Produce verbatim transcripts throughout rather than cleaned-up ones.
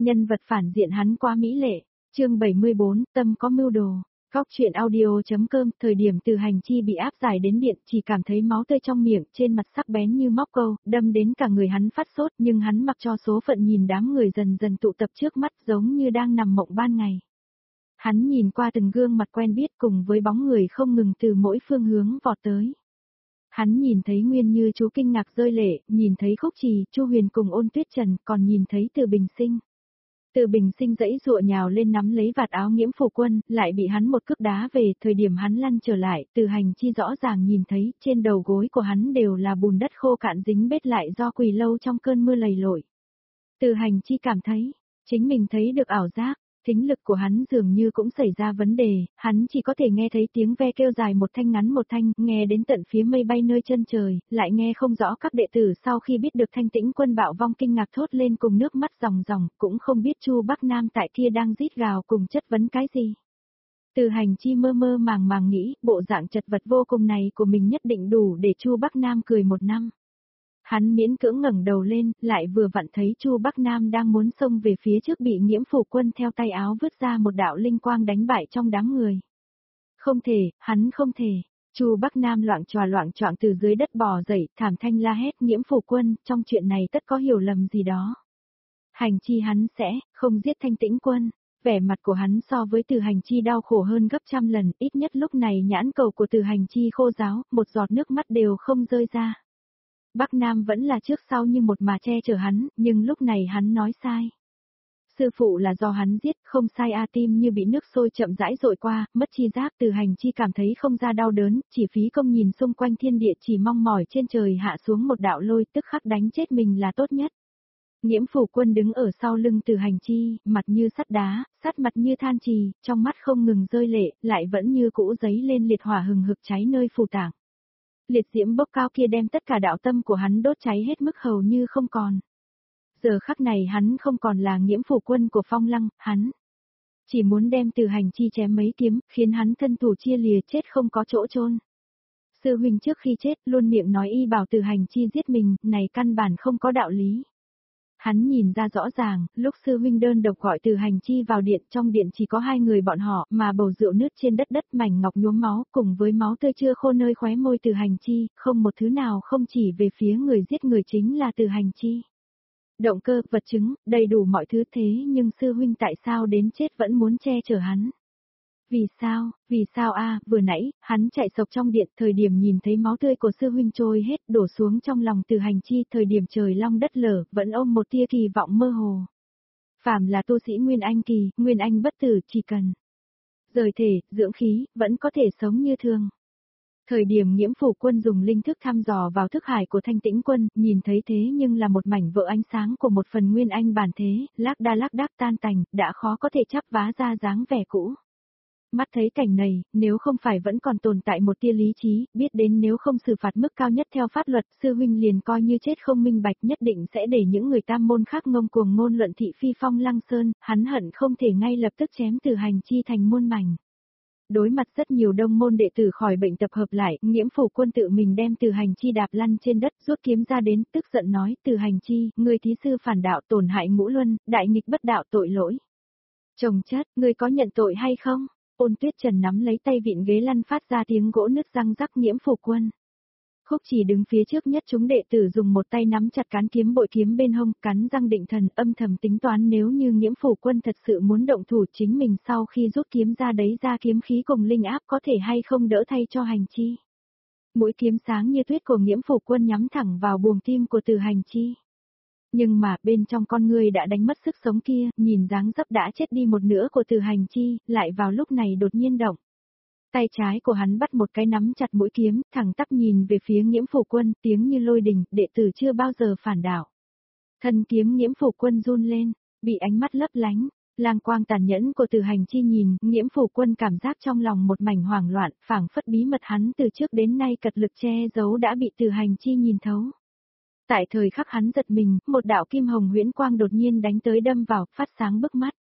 Nhân vật phản diện hắn quá mỹ lệ. Chương bảy mươi bốn, tâm có mưu đồ. Góc truyện audio.com, thời điểm Từ Hành Chi bị áp giải đến điện, chỉ cảm thấy máu tươi trong miệng, trên mặt sắc bén như móc câu, đâm đến cả người hắn phát sốt, nhưng hắn mặc cho số phận nhìn đám người dần dần tụ tập trước mắt, giống như đang nằm mộng ban ngày. Hắn nhìn qua từng gương mặt quen biết cùng với bóng người không ngừng từ mỗi phương hướng vọt tới. Hắn nhìn thấy Nguyên Như chú kinh ngạc rơi lệ, nhìn thấy Khúc Trì, Chu Huyền cùng Ôn Tuyết Trần, còn nhìn thấy Từ Bình Sinh. Từ Bình Sinh dãy dụa nhào lên nắm lấy vạt áo Nghiễm Phủ Quân, lại bị hắn một cước đá về, thời điểm hắn lăn trở lại, Từ Hành Chi rõ ràng nhìn thấy, trên đầu gối của hắn đều là bùn đất khô cạn dính bết lại do quỳ lâu trong cơn mưa lầy lội. Từ Hành Chi cảm thấy, chính mình thấy được ảo giác, thính lực của hắn dường như cũng xảy ra vấn đề, hắn chỉ có thể nghe thấy tiếng ve kêu dài một thanh ngắn một thanh, nghe đến tận phía mây bay nơi chân trời, lại nghe không rõ các đệ tử sau khi biết được Thanh Tĩnh Quân bạo vong kinh ngạc thốt lên cùng nước mắt ròng ròng, cũng không biết Chu Bắc Nam tại kia đang rít gào cùng chất vấn cái gì. Từ Hành Chi mơ mơ màng màng nghĩ, bộ dạng chật vật vô cùng này của mình nhất định đủ để Chu Bắc Nam cười một năm. Hắn miễn cưỡng ngẩng đầu lên, lại vừa vặn thấy Chu Bắc Nam đang muốn xông về phía trước bị Nghiễm Phủ Quân theo tay áo vứt ra một đạo linh quang đánh bại trong đám người. Không thể, hắn không thể. Chu Bắc Nam loạng choạng loạng choạng từ dưới đất bò dậy, thảm thanh la hét, Nghiễm Phủ Quân, trong chuyện này tất có hiểu lầm gì đó. Hành Chi hắn sẽ không giết Thanh Tĩnh Quân. Vẻ mặt của hắn so với Từ Hành Chi đau khổ hơn gấp trăm lần, ít nhất lúc này nhãn cầu của Từ Hành Chi khô ráo, một giọt nước mắt đều không rơi ra. Bắc Nam vẫn là trước sau như một mà che chở hắn, nhưng lúc này hắn nói sai. Sư phụ là do hắn giết, không sai a tim như bị nước sôi chậm rãi dội qua, mất chi giác. Từ Hành Chi cảm thấy không ra đau đớn, chỉ phí công nhìn xung quanh thiên địa chỉ mong mỏi trên trời hạ xuống một đạo lôi tức khắc đánh chết mình là tốt nhất. Nghiễm Phủ Quân đứng ở sau lưng Từ Hành Chi, mặt như sắt đá, sắt mặt như than trì, trong mắt không ngừng rơi lệ, lại vẫn như cũ giấy lên liệt hỏa hừng hực cháy nơi phủ tạng. Liệt diễm bốc cao kia đem tất cả đạo tâm của hắn đốt cháy hết mức hầu như không còn. Giờ khắc này hắn không còn là Nghiễm Phủ Quân của Phong Lăng, hắn chỉ muốn đem Từ Hành Chi chém mấy kiếm, khiến hắn thân thủ chia lìa chết không có chỗ chôn. Sư huynh trước khi chết luôn miệng nói y bảo Từ Hành Chi giết mình, này căn bản không có đạo lý. Hắn nhìn ra rõ ràng, lúc sư huynh đơn độc gọi Từ Hành Chi vào điện, trong điện chỉ có hai người bọn họ, mà bầu rượu nứt trên đất đất mảnh ngọc nhuốm máu, cùng với máu tươi chưa khô nơi khóe môi Từ Hành Chi, không một thứ nào không chỉ về phía người giết người chính là Từ Hành Chi. Động cơ, vật chứng, đầy đủ mọi thứ thế nhưng sư huynh tại sao đến chết vẫn muốn che chở hắn? Vì sao, vì sao a vừa nãy, hắn chạy sộc trong điện, thời điểm nhìn thấy máu tươi của sư huynh trôi hết, đổ xuống trong lòng Từ Hành Chi, thời điểm trời long đất lở, vẫn ôm một tia kỳ vọng mơ hồ. Phàm là tu sĩ Nguyên Anh kỳ, Nguyên Anh bất tử, chỉ cần rời thể, dưỡng khí, vẫn có thể sống như thường. Thời điểm Nghiễm Phủ Quân dùng linh thức thăm dò vào thức hải của Thanh Tĩnh Quân, nhìn thấy thế nhưng là một mảnh vỡ ánh sáng của một phần Nguyên Anh bản thế, lác đa lác đác tan tành, đã khó có thể chắp vá ra dáng vẻ cũ. Mắt thấy cảnh này, nếu không phải vẫn còn tồn tại một tia lý trí, biết đến nếu không xử phạt mức cao nhất theo pháp luật, sư huynh liền coi như chết không minh bạch, nhất định sẽ để những người tam môn khác ngông cuồng ngôn luận thị phi Phong Lăng Sơn, hắn hận không thể ngay lập tức chém Từ Hành Chi thành muôn mảnh. Đối mặt rất nhiều đông môn đệ tử khỏi bệnh tập hợp lại, Nghiễm Phủ Quân tự mình đem Từ Hành Chi đạp lăn trên đất, rút kiếm ra đến, tức giận nói, Từ Hành Chi, ngươi thí sư phản đạo tổn hại ngũ luân, đại nghịch bất đạo tội lỗi. Chồng chất, ngươi có nhận tội hay không? Ôn Tuyết Trần nắm lấy tay vịn ghế lăn phát ra tiếng gỗ nứt răng rắc. Nghiễm Phủ Quân. Khúc Chỉ đứng phía trước nhất chúng đệ tử dùng một tay nắm chặt cán kiếm bội kiếm bên hông, cắn răng định thần, âm thầm tính toán nếu như Nghiễm Phủ Quân thật sự muốn động thủ chính mình sau khi rút kiếm ra đấy ra kiếm khí cùng linh áp có thể hay không đỡ thay cho Hành Chi. Mũi kiếm sáng như tuyết của Nghiễm Phủ Quân nhắm thẳng vào buồng tim của Từ Hành Chi. Nhưng mà bên trong con người đã đánh mất sức sống kia, nhìn dáng dấp đã chết đi một nửa của Từ Hành Chi, lại vào lúc này đột nhiên động. Tay trái của hắn bắt một cái nắm chặt mũi kiếm, thẳng tắp nhìn về phía Nghiễm Phủ Quân, tiếng như lôi đình, đệ tử chưa bao giờ phản đảo. Thân kiếm Nghiễm Phủ Quân run lên, bị ánh mắt lấp lánh, lang quang tàn nhẫn của Từ Hành Chi nhìn, Nghiễm Phủ Quân cảm giác trong lòng một mảnh hoảng loạn, phảng phất bí mật hắn từ trước đến nay cật lực che giấu đã bị Từ Hành Chi nhìn thấu. Tại thời khắc hắn giật mình, một đạo kim hồng huyễn quang đột nhiên đánh tới đâm vào, phát sáng bức mắt.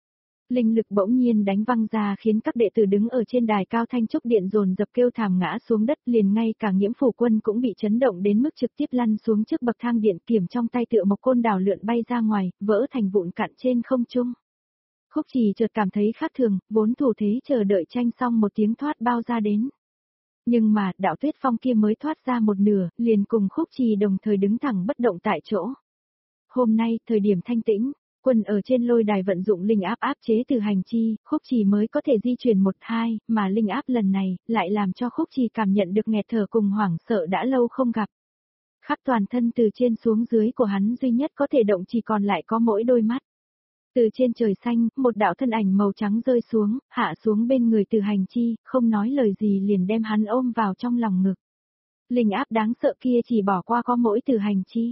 Linh lực bỗng nhiên đánh văng ra khiến các đệ tử đứng ở trên đài cao Thanh Trúc Điện dồn dập kêu thảm ngã xuống đất, liền ngay cả Nghiễm Phủ Quân cũng bị chấn động đến mức trực tiếp lăn xuống trước bậc thang điện, kiểm trong tay tựa một côn đào lượn bay ra ngoài, vỡ thành vụn cạn trên không trung. Khúc Trì chợt cảm thấy khác thường, vốn thủ thế chờ đợi tranh xong một tiếng thoát bao ra đến. Nhưng mà, đạo Tuyết Phong kia mới thoát ra một nửa, liền cùng Khúc Trì đồng thời đứng thẳng bất động tại chỗ. Hôm nay, thời điểm thanh tĩnh, quân ở trên lôi đài vận dụng linh áp áp chế Từ Hành Chi, Khúc Trì mới có thể di chuyển một hai, mà linh áp lần này, lại làm cho Khúc Trì cảm nhận được nghẹt thở cùng hoảng sợ đã lâu không gặp. Khắp toàn thân từ trên xuống dưới của hắn duy nhất có thể động chỉ còn lại có mỗi đôi mắt. Từ trên trời xanh, một đạo thân ảnh màu trắng rơi xuống, hạ xuống bên người Từ Hành Chi, không nói lời gì liền đem hắn ôm vào trong lòng ngực. Linh áp đáng sợ kia chỉ bỏ qua có mỗi Từ Hành Chi.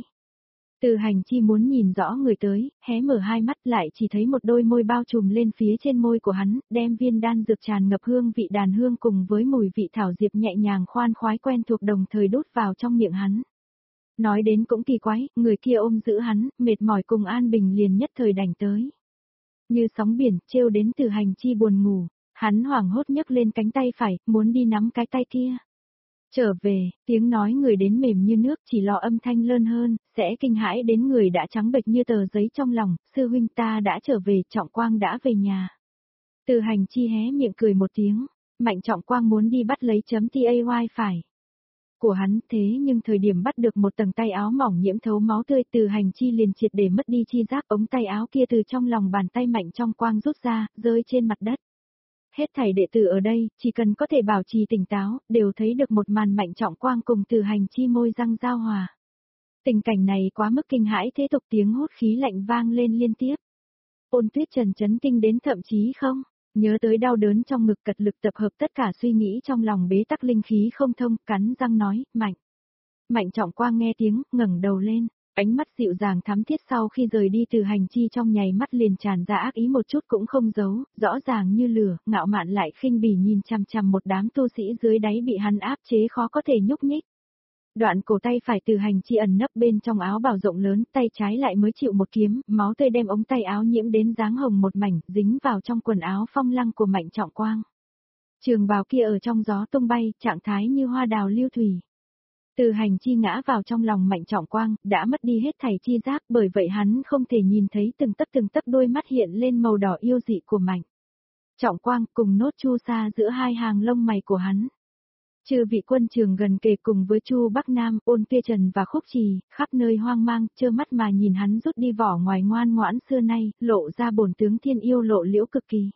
Từ Hành Chi muốn nhìn rõ người tới, hé mở hai mắt lại chỉ thấy một đôi môi bao trùm lên phía trên môi của hắn, đem viên đan dược tràn ngập hương vị đàn hương cùng với mùi vị thảo diệp nhẹ nhàng khoan khoái quen thuộc đồng thời đút vào trong miệng hắn. Nói đến cũng kỳ quái, người kia ôm giữ hắn, mệt mỏi cùng an bình liền nhất thời đành tới. Như sóng biển, trêu đến Từ Hành Chi buồn ngủ, hắn hoảng hốt nhấc lên cánh tay phải, muốn đi nắm cái tay kia. Trở về, tiếng nói người đến mềm như nước chỉ lo âm thanh lơn hơn, sẽ kinh hãi đến người đã trắng bệch như tờ giấy trong lòng, sư huynh ta đã trở về, Trọng Quang đã về nhà. Từ Hành Chi hé miệng cười một tiếng, Mạnh Trọng Quang muốn đi bắt lấy chấm tê a i phải. Của hắn thế nhưng thời điểm bắt được một tầng tay áo mỏng nhiễm thấu máu tươi Từ Hành Chi liền triệt để mất đi chi giác ống tay áo kia từ trong lòng bàn tay Mạnh Trọng Quang rút ra, rơi trên mặt đất. Hết thảy đệ tử ở đây, chỉ cần có thể bảo trì tỉnh táo, đều thấy được một màn Mạnh Trọng Quang cùng Từ Hành Chi môi răng giao hòa. Tình cảnh này quá mức kinh hãi thế tục tiếng hút khí lạnh vang lên liên tiếp. Ôn Tuyết Trần chấn kinh đến thậm chí không, nhớ tới đau đớn trong ngực cật lực tập hợp tất cả suy nghĩ trong lòng bế tắc linh khí không thông, cắn răng nói, Mạnh. Mạnh Trọng Quang nghe tiếng, ngẩng đầu lên. Ánh mắt dịu dàng thắm thiết sau khi rời đi Từ Hành Chi trong nháy mắt liền tràn ra ác ý một chút cũng không giấu, rõ ràng như lửa, ngạo mạn lại khinh bỉ nhìn chằm chằm một đám tu sĩ dưới đáy bị hắn áp chế khó có thể nhúc nhích. Đoạn cổ tay phải Từ Hành Chi ẩn nấp bên trong áo bào rộng lớn, tay trái lại mới chịu một kiếm, máu tươi đem ống tay áo nhiễm đến dáng hồng một mảnh, dính vào trong quần áo phong lăng của Mạnh Trọng Quang. Trường bào kia ở trong gió tung bay, trạng thái như hoa đào lưu thủy. Từ Hành Chi ngã vào trong lòng Mạnh Trọng Quang, đã mất đi hết thảy chi giác, bởi vậy hắn không thể nhìn thấy từng tấc từng tấc đôi mắt hiện lên màu đỏ yêu dị của Mạnh Trọng Quang cùng nốt chu sa giữa hai hàng lông mày của hắn. Chư vị quân trường gần kề cùng với Chu Bắc Nam, Ôn Tuyết Trần và Khúc Trì, khắp nơi hoang mang, trơ mắt mà nhìn hắn rút đi vỏ ngoài ngoan ngoãn xưa nay, lộ ra bổn tướng thiên yêu lộ liễu cực kỳ.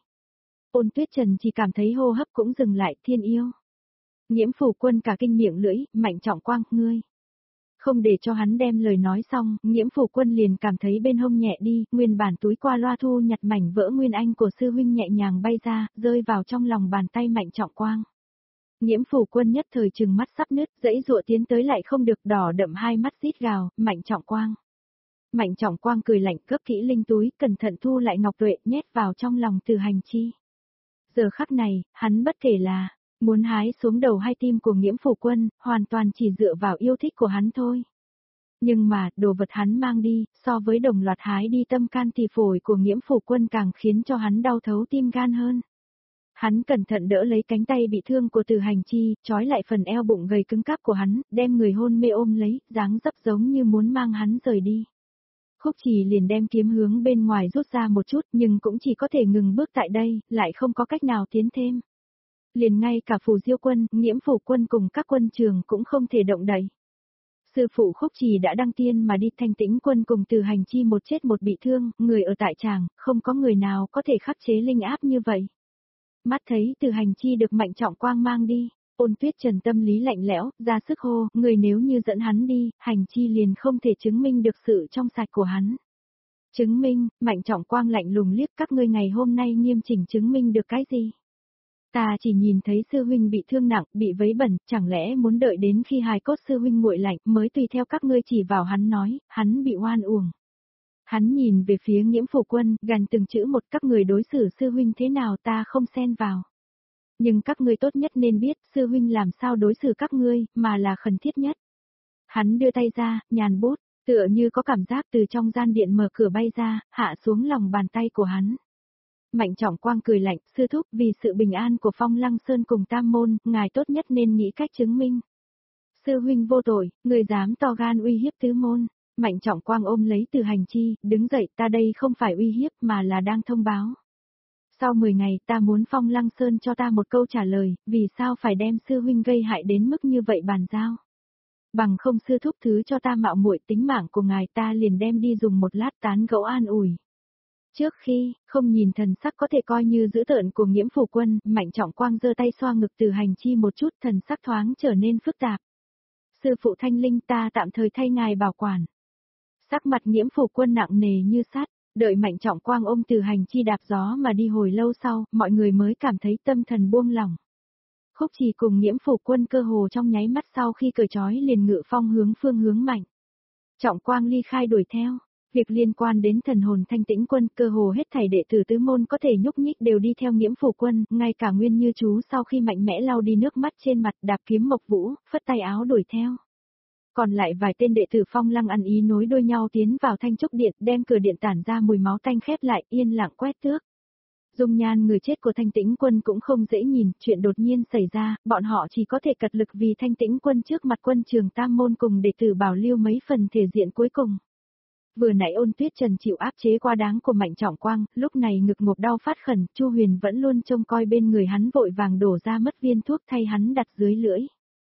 Ôn Tuyết Trần chỉ cảm thấy hô hấp cũng dừng lại, thiên yêu. Nghiễm Phủ Quân cả kinh miệng lưỡi, Mạnh Trọng Quang, ngươi. Không để cho hắn đem lời nói xong, Nghiễm Phủ Quân liền cảm thấy bên hông nhẹ đi, nguyên bản túi qua loa thu nhặt mảnh vỡ nguyên anh của sư huynh nhẹ nhàng bay ra, rơi vào trong lòng bàn tay Mạnh Trọng Quang. Nghiễm Phủ Quân nhất thời trừng mắt sắp nứt, dãy dụa tiến tới lại không được, đỏ đậm hai mắt rít gào, Mạnh Trọng Quang. Mạnh Trọng Quang cười lạnh cướp kỹ linh túi, cẩn thận thu lại ngọc tuệ, nhét vào trong lòng Từ Hành Chi. Giờ khắc này, hắn bất kể là muốn hái xuống đầu hai tim của Nghiễm Phủ Quân, hoàn toàn chỉ dựa vào yêu thích của hắn thôi. Nhưng mà, đồ vật hắn mang đi, so với đồng loạt hái đi tâm can tỳ phổi của Nghiễm Phủ Quân càng khiến cho hắn đau thấu tim gan hơn. Hắn cẩn thận đỡ lấy cánh tay bị thương của Từ Hành Chi, trói lại phần eo bụng gầy cứng cáp của hắn, đem người hôn mê ôm lấy, dáng dấp giống như muốn mang hắn rời đi. Khúc Trì liền đem kiếm hướng bên ngoài rút ra một chút nhưng cũng chỉ có thể ngừng bước tại đây, lại không có cách nào tiến thêm. Liền ngay cả Phù Diêu Quân, Nghiễm Phủ Quân cùng các quân trường cũng không thể động đậy. Sư phụ Khúc Trì đã đăng tiên mà đi, Thanh Tĩnh Quân cùng Từ Hành Chi một chết một bị thương, người ở tại tràng, không có người nào có thể khắc chế linh áp như vậy. Mắt thấy Từ Hành Chi được Mạnh Trọng Quang mang đi, Ôn Tuyết Trần tâm lý lạnh lẽo, ra sức hô, người nếu như dẫn hắn đi, Hành Chi liền không thể chứng minh được sự trong sạch của hắn. Chứng minh, Mạnh Trọng Quang lạnh lùng liếc, các ngươi ngày hôm nay nghiêm chỉnh chứng minh được cái gì? Ta chỉ nhìn thấy sư huynh bị thương nặng, bị vấy bẩn, chẳng lẽ muốn đợi đến khi hài cốt sư huynh nguội lạnh mới tùy theo các ngươi chỉ vào hắn nói, hắn bị oan uổng. Hắn nhìn về phía Nghiễm Phủ Quân, gằn từng chữ một, các người đối xử sư huynh thế nào ta không xen vào. Nhưng các ngươi tốt nhất nên biết sư huynh làm sao đối xử các ngươi, mà là khẩn thiết nhất. Hắn đưa tay ra, nhàn bút, tựa như có cảm giác từ trong gian điện mở cửa bay ra, hạ xuống lòng bàn tay của hắn. Mạnh Trọng Quang cười lạnh, sư thúc, vì sự bình an của Phong Lăng Sơn cùng Tam Môn, ngài tốt nhất nên nghĩ cách chứng minh. Sư huynh vô tội, người dám to gan uy hiếp tứ môn. Mạnh Trọng Quang ôm lấy Từ Hành Chi, đứng dậy, ta đây không phải uy hiếp mà là đang thông báo. Sau mười ngày ta muốn Phong Lăng Sơn cho ta một câu trả lời, vì sao phải đem sư huynh gây hại đến mức như vậy bàn giao. Bằng không sư thúc thứ cho ta mạo muội tính mạng của ngài ta liền đem đi dùng một lát tán gẫu an ủi. Trước khi, không nhìn thần sắc có thể coi như dữ tợn của Nghiễm Phủ Quân, Mạnh Trọng Quang giơ tay xoa ngực Từ Hành Chi một chút, thần sắc thoáng trở nên phức tạp. Sư phụ Thanh Linh, ta tạm thời thay ngài bảo quản. Sắc mặt Nghiễm Phủ Quân nặng nề như sắt, đợi Mạnh Trọng Quang ôm Từ Hành Chi đạp gió mà đi hồi lâu sau, mọi người mới cảm thấy tâm thần buông lỏng. Khúc Trì cùng Nghiễm Phủ Quân cơ hồ trong nháy mắt sau khi cởi trói liền ngự phong hướng phương hướng Mạnh Trọng Quang ly khai đuổi theo. Việc liên quan đến thần hồn Thanh Tĩnh Quân, cơ hồ hết thảy đệ tử tứ môn có thể nhúc nhích đều đi theo Nghiễm Phủ Quân, ngay cả Nguyên Như Chú sau khi mạnh mẽ lau đi nước mắt trên mặt, đạp kiếm Mộc Vũ, phất tay áo đuổi theo. Còn lại vài tên đệ tử Phong Lăng ăn ý nối đuôi nhau tiến vào Thanh Trúc Điện, đem cửa điện tản ra mùi máu tanh khép lại, yên lặng quét tước. Dung nhan người chết của Thanh Tĩnh Quân cũng không dễ nhìn, chuyện đột nhiên xảy ra, bọn họ chỉ có thể cật lực vì Thanh Tĩnh Quân trước mặt quân trường Tam Môn cùng đệ tử bảo lưu mấy phần thể diện cuối cùng. Vừa nãy Ôn Tuyết Trần chịu áp chế quá đáng của Mạnh Trọng Quang, lúc này ngực ngộp đau phát khẩn, Chu Huyền vẫn luôn trông coi bên người hắn vội vàng đổ ra mất viên thuốc thay hắn đặt dưới lưỡi.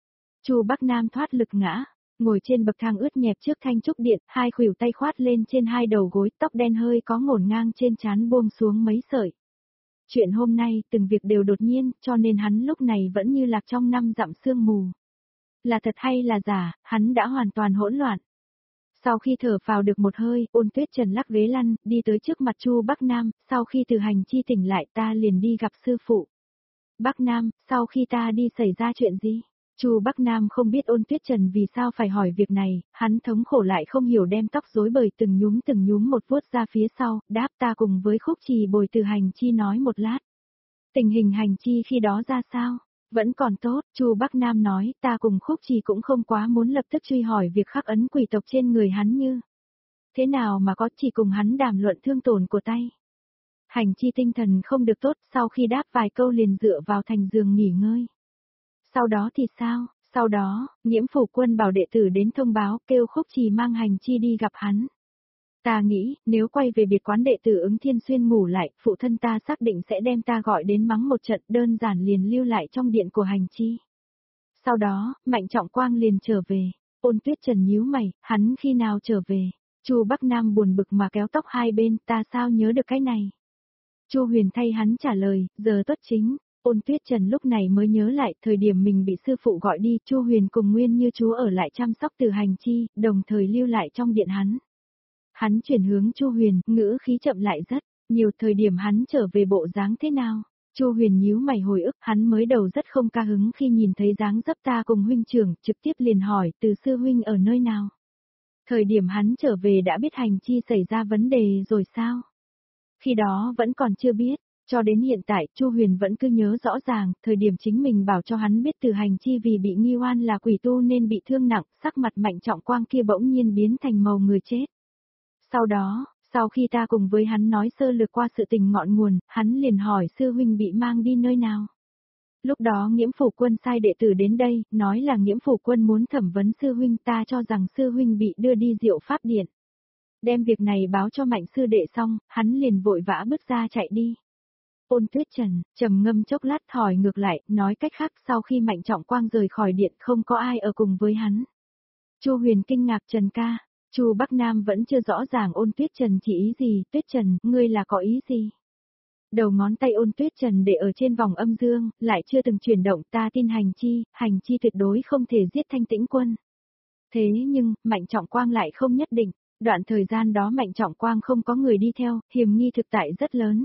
Chu Bắc Nam thoát lực ngã, ngồi trên bậc thang ướt nhẹp trước Thanh Trúc Điện, hai khuỷu tay khoát lên trên hai đầu gối, tóc đen hơi có ngổn ngang trên trán buông xuống mấy sợi. Chuyện hôm nay, từng việc đều đột nhiên, cho nên hắn lúc này vẫn như lạc trong năm dặm sương mù. Là thật hay là giả, hắn đã hoàn toàn hỗn loạn. Sau khi thở phào được một hơi, Ôn Tuyết Trần lắc ghế lăn, đi tới trước mặt Chu Bắc Nam, sau khi Từ Hành Chi tỉnh lại ta liền đi gặp sư phụ. Bắc Nam, sau khi ta đi xảy ra chuyện gì? Chu Bắc Nam không biết Ôn Tuyết Trần vì sao phải hỏi việc này, hắn thống khổ lại không hiểu đem tóc rối bời từng nhúm từng nhúm một vuốt ra phía sau, đáp ta cùng với Khúc Trì bồi Từ Hành Chi nói một lát. Tình hình Hành Chi khi đó ra sao? Vẫn còn tốt, Chu Bắc Nam nói, ta cùng Khúc Trì cũng không quá muốn lập tức truy hỏi việc khắc ấn quỷ tộc trên người hắn như. Thế nào mà có, chỉ cùng hắn đàm luận thương tổn của tay. Hành Chi tinh thần không được tốt, sau khi đáp vài câu liền dựa vào thành giường nghỉ ngơi. Sau đó thì sao? Sau đó, Nghiễm Phủ Quân bảo đệ tử đến thông báo, kêu Khúc Trì mang Hành Chi đi gặp hắn. Ta nghĩ, nếu quay về biệt quán đệ tử Ứng Thiên Xuyên ngủ lại, phụ thân ta xác định sẽ đem ta gọi đến mắng một trận, đơn giản liền lưu lại trong điện của Hành Chi. Sau đó, Mạnh Trọng Quang liền trở về. Ôn Tuyết Trần nhíu mày, hắn khi nào trở về? Chu Bắc Nam buồn bực mà kéo tóc hai bên, ta sao nhớ được cái này? Chu Huyền thay hắn trả lời, giờ tuất chính. Ôn Tuyết Trần lúc này mới nhớ lại, thời điểm mình bị sư phụ gọi đi, Chu Huyền cùng Nguyên Như Chú ở lại chăm sóc Từ Hành Chi, đồng thời lưu lại trong điện hắn. Hắn chuyển hướng Chu Huyền, ngữ khí chậm lại rất, nhiều thời điểm hắn trở về bộ dáng thế nào? Chu Huyền nhíu mày hồi ức, hắn mới đầu rất không ca hứng khi nhìn thấy dáng dấp ta cùng huynh trưởng, trực tiếp liền hỏi, Từ sư huynh ở nơi nào? Thời điểm hắn trở về đã biết Hành Chi xảy ra vấn đề rồi sao? Khi đó vẫn còn chưa biết, cho đến hiện tại, Chu Huyền vẫn cứ nhớ rõ ràng, thời điểm chính mình bảo cho hắn biết Từ Hành Chi vì bị nghi oan là quỷ tu nên bị thương nặng, sắc mặt Mạnh Trọng Quang kia bỗng nhiên biến thành màu người chết. Sau đó, sau khi ta cùng với hắn nói sơ lược qua sự tình ngọn nguồn, hắn liền hỏi sư huynh bị mang đi nơi nào. Lúc đó Nghiễm Phủ Quân sai đệ tử đến đây, nói là Nghiễm Phủ Quân muốn thẩm vấn sư huynh, ta cho rằng sư huynh bị đưa đi Diệu Pháp Điện. Đem việc này báo cho Mạnh sư đệ xong, hắn liền vội vã bước ra chạy đi. Ôn Tuyết Trần, trầm ngâm chốc lát hỏi ngược lại, nói cách khác sau khi Mạnh Trọng Quang rời khỏi điện không có ai ở cùng với hắn. Chu Huyền kinh ngạc, Trần ca. Chu Bắc Nam vẫn chưa rõ ràng Ôn Tuyết Trần chỉ ý gì, Tuyết Trần, ngươi là có ý gì? Đầu ngón tay Ôn Tuyết Trần để ở trên vòng âm dương, lại chưa từng chuyển động, ta tin Hành Chi, Hành Chi tuyệt đối không thể giết Thanh Tĩnh Quân. Thế nhưng, Mạnh Trọng Quang lại không nhất định, đoạn thời gian đó Mạnh Trọng Quang không có người đi theo, hiểm nghi thực tại rất lớn.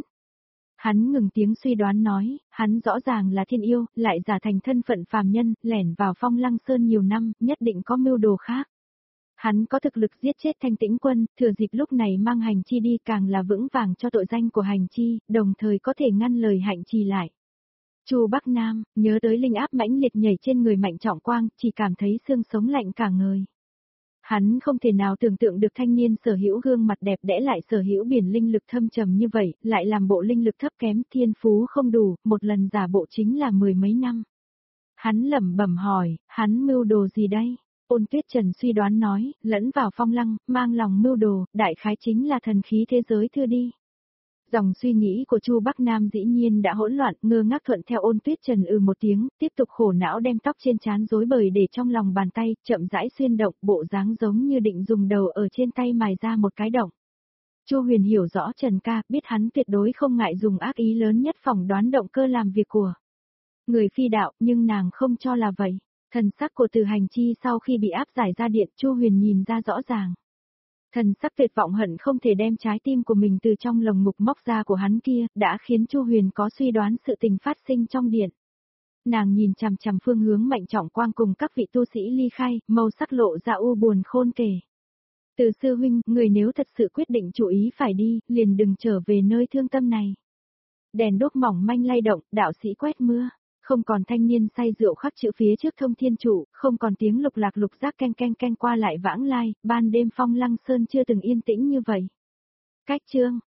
Hắn ngừng tiếng suy đoán nói, hắn rõ ràng là thiên yêu, lại giả thành thân phận phàm nhân, lẻn vào Phong Lăng Sơn nhiều năm, nhất định có mưu đồ khác. Hắn có thực lực giết chết Thanh Tĩnh Quân, thừa dịp lúc này mang Hành Chi đi càng là vững vàng cho tội danh của Hành Chi, đồng thời có thể ngăn lời Hạnh Trì lại. Chu Bắc Nam, nhớ tới linh áp mãnh liệt nhảy trên người Mạnh Trọng Quang, chỉ cảm thấy xương sống lạnh cả người. Hắn không thể nào tưởng tượng được thanh niên sở hữu gương mặt đẹp đẽ lại sở hữu biển linh lực thâm trầm như vậy, lại làm bộ linh lực thấp kém, thiên phú không đủ, một lần giả bộ chính là mười mấy năm. Hắn lẩm bẩm hỏi, hắn mưu đồ gì đây? Ôn Tuyết Trần suy đoán nói, lẫn vào Phong Lăng, mang lòng mưu đồ, đại khái chính là thần khí thế giới thưa đi. Dòng suy nghĩ của Chu Bắc Nam dĩ nhiên đã hỗn loạn, ngơ ngác thuận theo Ôn Tuyết Trần ừ một tiếng, tiếp tục khổ não đem tóc trên trán rối bời để trong lòng bàn tay, chậm rãi xuyên động, bộ dáng giống như định dùng đầu ở trên tay mài ra một cái động. Chu Huyền hiểu rõ Trần ca, biết hắn tuyệt đối không ngại dùng ác ý lớn nhất phỏng đoán động cơ làm việc của người phi đạo, nhưng nàng không cho là vậy. Thần sắc của Từ Hành Chi sau khi bị áp giải ra điện, Chu Huyền nhìn ra rõ ràng. Thần sắc tuyệt vọng hận không thể đem trái tim của mình từ trong lồng ngực móc ra của hắn kia, đã khiến Chu Huyền có suy đoán sự tình phát sinh trong điện. Nàng nhìn chằm chằm phương hướng Mạnh Trọng Quang cùng các vị tu sĩ ly khai, màu sắc lộ ra u buồn khôn kể. Từ sư huynh, người nếu thật sự quyết định chủ ý phải đi, liền đừng trở về nơi thương tâm này. Đèn đuốc mỏng manh lay động, đạo sĩ quét mưa. Không còn thanh niên say rượu khắc chữ phía trước thông thiên trụ, không còn tiếng lục lạc lục giác canh canh canh qua lại vãng lai, ban đêm Phong Lăng Sơn chưa từng yên tĩnh như vậy. Cách chương